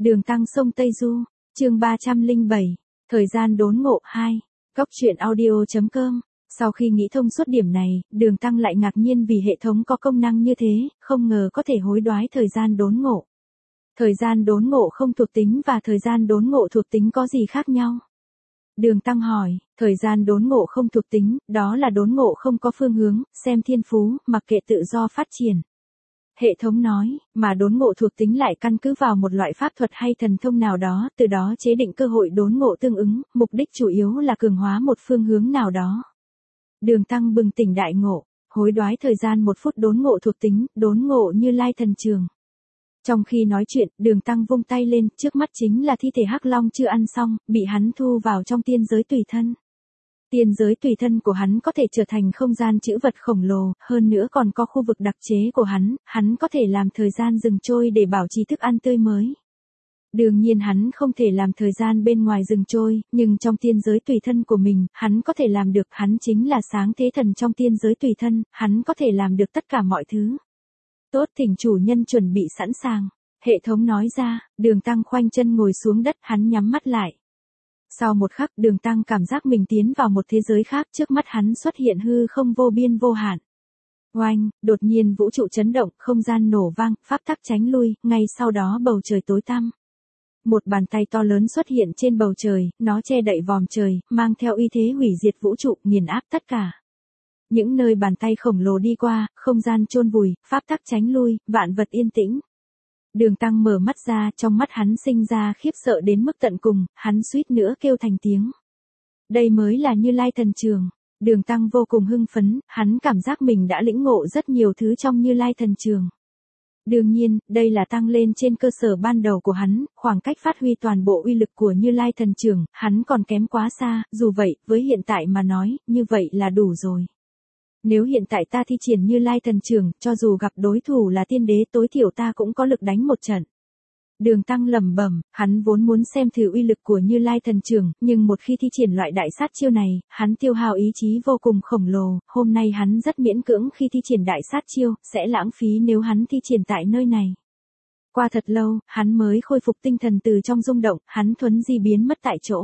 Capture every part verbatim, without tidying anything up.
Đường Tăng sông Tây Du, chương ba trăm lẻ bảy, thời gian đốn ngộ hai, góc truyện audio chấm com. Sau khi nghĩ thông suốt điểm này, Đường Tăng lại ngạc nhiên vì hệ thống có công năng như thế, không ngờ có thể hối đoái thời gian đốn ngộ. Thời gian đốn ngộ không thuộc tính và thời gian đốn ngộ thuộc tính có gì khác nhau? Đường Tăng hỏi, thời gian đốn ngộ không thuộc tính, đó là đốn ngộ không có phương hướng, xem thiên phú, mặc kệ tự do phát triển. Hệ thống nói, mà đốn ngộ thuộc tính lại căn cứ vào một loại pháp thuật hay thần thông nào đó, từ đó chế định cơ hội đốn ngộ tương ứng, mục đích chủ yếu là cường hóa một phương hướng nào đó. Đường Tăng bừng tỉnh đại ngộ, hối đoái thời gian một phút đốn ngộ thuộc tính, đốn ngộ Như Lai thần trường. Trong khi nói chuyện, Đường Tăng vung tay lên, trước mắt chính là thi thể Hắc Long chưa ăn xong, bị hắn thu vào trong tiên giới tùy thân. Tiên giới tùy thân của hắn có thể trở thành không gian trữ vật khổng lồ, hơn nữa còn có khu vực đặc chế của hắn, hắn có thể làm thời gian dừng trôi để bảo trì thức ăn tươi mới. Đương nhiên hắn không thể làm thời gian bên ngoài dừng trôi, nhưng trong tiên giới tùy thân của mình, hắn có thể làm được, hắn chính là sáng thế thần trong tiên giới tùy thân, hắn có thể làm được tất cả mọi thứ. Tốt, thỉnh chủ nhân chuẩn bị sẵn sàng. Hệ thống nói ra, Đường Tăng khoanh chân ngồi xuống đất, hắn nhắm mắt lại. Sau một khắc, Đường Tăng cảm giác mình tiến vào một thế giới khác, trước mắt hắn xuất hiện hư không vô biên vô hạn. Oanh, đột nhiên vũ trụ chấn động, không gian nổ vang, pháp tắc tránh lui, ngay sau đó bầu trời tối tăm. Một bàn tay to lớn xuất hiện trên bầu trời, nó che đậy vòm trời, mang theo uy thế hủy diệt vũ trụ, nghiền áp tất cả. Những nơi bàn tay khổng lồ đi qua, không gian chôn vùi, pháp tắc tránh lui, vạn vật yên tĩnh. Đường Tăng mở mắt ra, trong mắt hắn sinh ra khiếp sợ đến mức tận cùng, hắn suýt nữa kêu thành tiếng. Đây mới là Như Lai thần trường. Đường Tăng vô cùng hưng phấn, hắn cảm giác mình đã lĩnh ngộ rất nhiều thứ trong Như Lai thần trường. Đương nhiên, đây là tăng lên trên cơ sở ban đầu của hắn, khoảng cách phát huy toàn bộ uy lực của Như Lai thần trường, hắn còn kém quá xa, dù vậy, với hiện tại mà nói, như vậy là đủ rồi. Nếu hiện tại ta thi triển Như Lai thần trường, cho dù gặp đối thủ là tiên đế tối thiểu ta cũng có lực đánh một trận. Đường Tăng lẩm bẩm, hắn vốn muốn xem thử uy lực của Như Lai thần trường, nhưng một khi thi triển loại đại sát chiêu này, hắn tiêu hao ý chí vô cùng khổng lồ, hôm nay hắn rất miễn cưỡng khi thi triển đại sát chiêu, sẽ lãng phí nếu hắn thi triển tại nơi này. Qua thật lâu, hắn mới khôi phục tinh thần từ trong rung động, hắn thuấn di biến mất tại chỗ.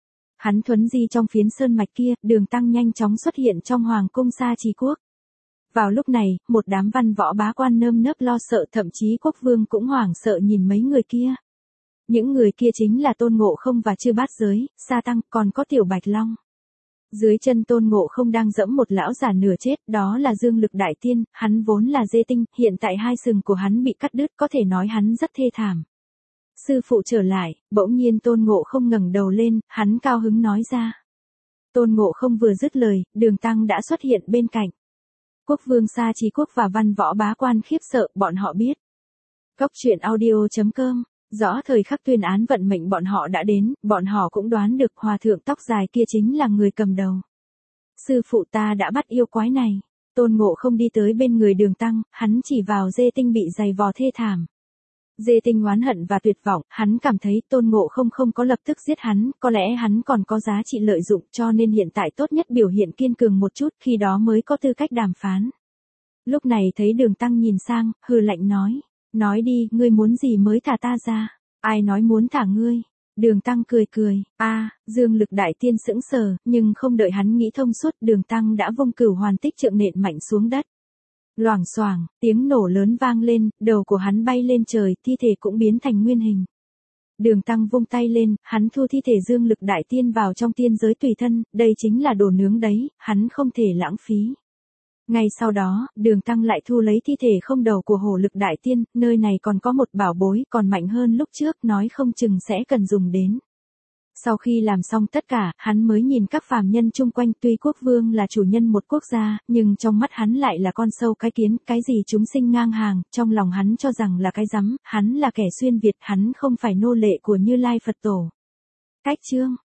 Hắn thuấn di trong phiến sơn mạch kia, Đường Tăng nhanh chóng xuất hiện trong hoàng cung Sa Trì quốc. Vào lúc này, một đám văn võ bá quan nơm nớp lo sợ, thậm chí quốc vương cũng hoảng sợ nhìn mấy người kia. Những người kia chính là Tôn Ngộ Không và Chư Bát Giới, Sa Tăng, còn có Tiểu Bạch Long. Dưới chân Tôn Ngộ Không đang dẫm một lão già nửa chết, đó là Dương Lực Đại Tiên, hắn vốn là dê tinh, hiện tại hai sừng của hắn bị cắt đứt, có thể nói hắn rất thê thảm. Sư phụ trở lại, bỗng nhiên Tôn Ngộ Không ngẩng đầu lên, hắn cao hứng nói ra. Tôn Ngộ Không vừa dứt lời, Đường Tăng đã xuất hiện bên cạnh. Quốc vương Sa Trì quốc và văn võ bá quan khiếp sợ, bọn họ biết. Góc truyện audio chấm com, rõ thời khắc tuyên án vận mệnh bọn họ đã đến, bọn họ cũng đoán được hòa thượng tóc dài kia chính là người cầm đầu. Sư phụ ta đã bắt yêu quái này. Tôn Ngộ Không đi tới bên người Đường Tăng, hắn chỉ vào dê tinh bị giày vò thê thảm. Dê tinh oán hận và tuyệt vọng, hắn cảm thấy Tôn Ngộ Không không có lập tức giết hắn, có lẽ hắn còn có giá trị lợi dụng, cho nên hiện tại tốt nhất biểu hiện kiên cường một chút, khi đó mới có tư cách đàm phán. Lúc này thấy Đường Tăng nhìn sang, hừ lạnh nói, nói đi, ngươi muốn gì mới thả ta ra, ai nói muốn thả ngươi. Đường Tăng cười cười, a, Dương Lực Đại Tiên sững sờ, nhưng không đợi hắn nghĩ thông suốt, Đường Tăng đã vung Cửu Hoàn Tích Trượng nện mạnh xuống đất. Loảng xoảng, tiếng nổ lớn vang lên, đầu của hắn bay lên trời, thi thể cũng biến thành nguyên hình. Đường Tăng vung tay lên, hắn thu thi thể Dương Lực Đại Tiên vào trong tiên giới tùy thân, đây chính là đồ nướng đấy, hắn không thể lãng phí. Ngay sau đó, Đường Tăng lại thu lấy thi thể không đầu của Hổ Lực Đại Tiên, nơi này còn có một bảo bối, còn mạnh hơn lúc trước, nói không chừng sẽ cần dùng đến. Sau khi làm xong tất cả, hắn mới nhìn các phàm nhân chung quanh, tuy quốc vương là chủ nhân một quốc gia, nhưng trong mắt hắn lại là con sâu cái kiến, cái gì chúng sinh ngang hàng, trong lòng hắn cho rằng là cái rắm, hắn là kẻ xuyên Việt, hắn không phải nô lệ của Như Lai Phật Tổ. Cách chương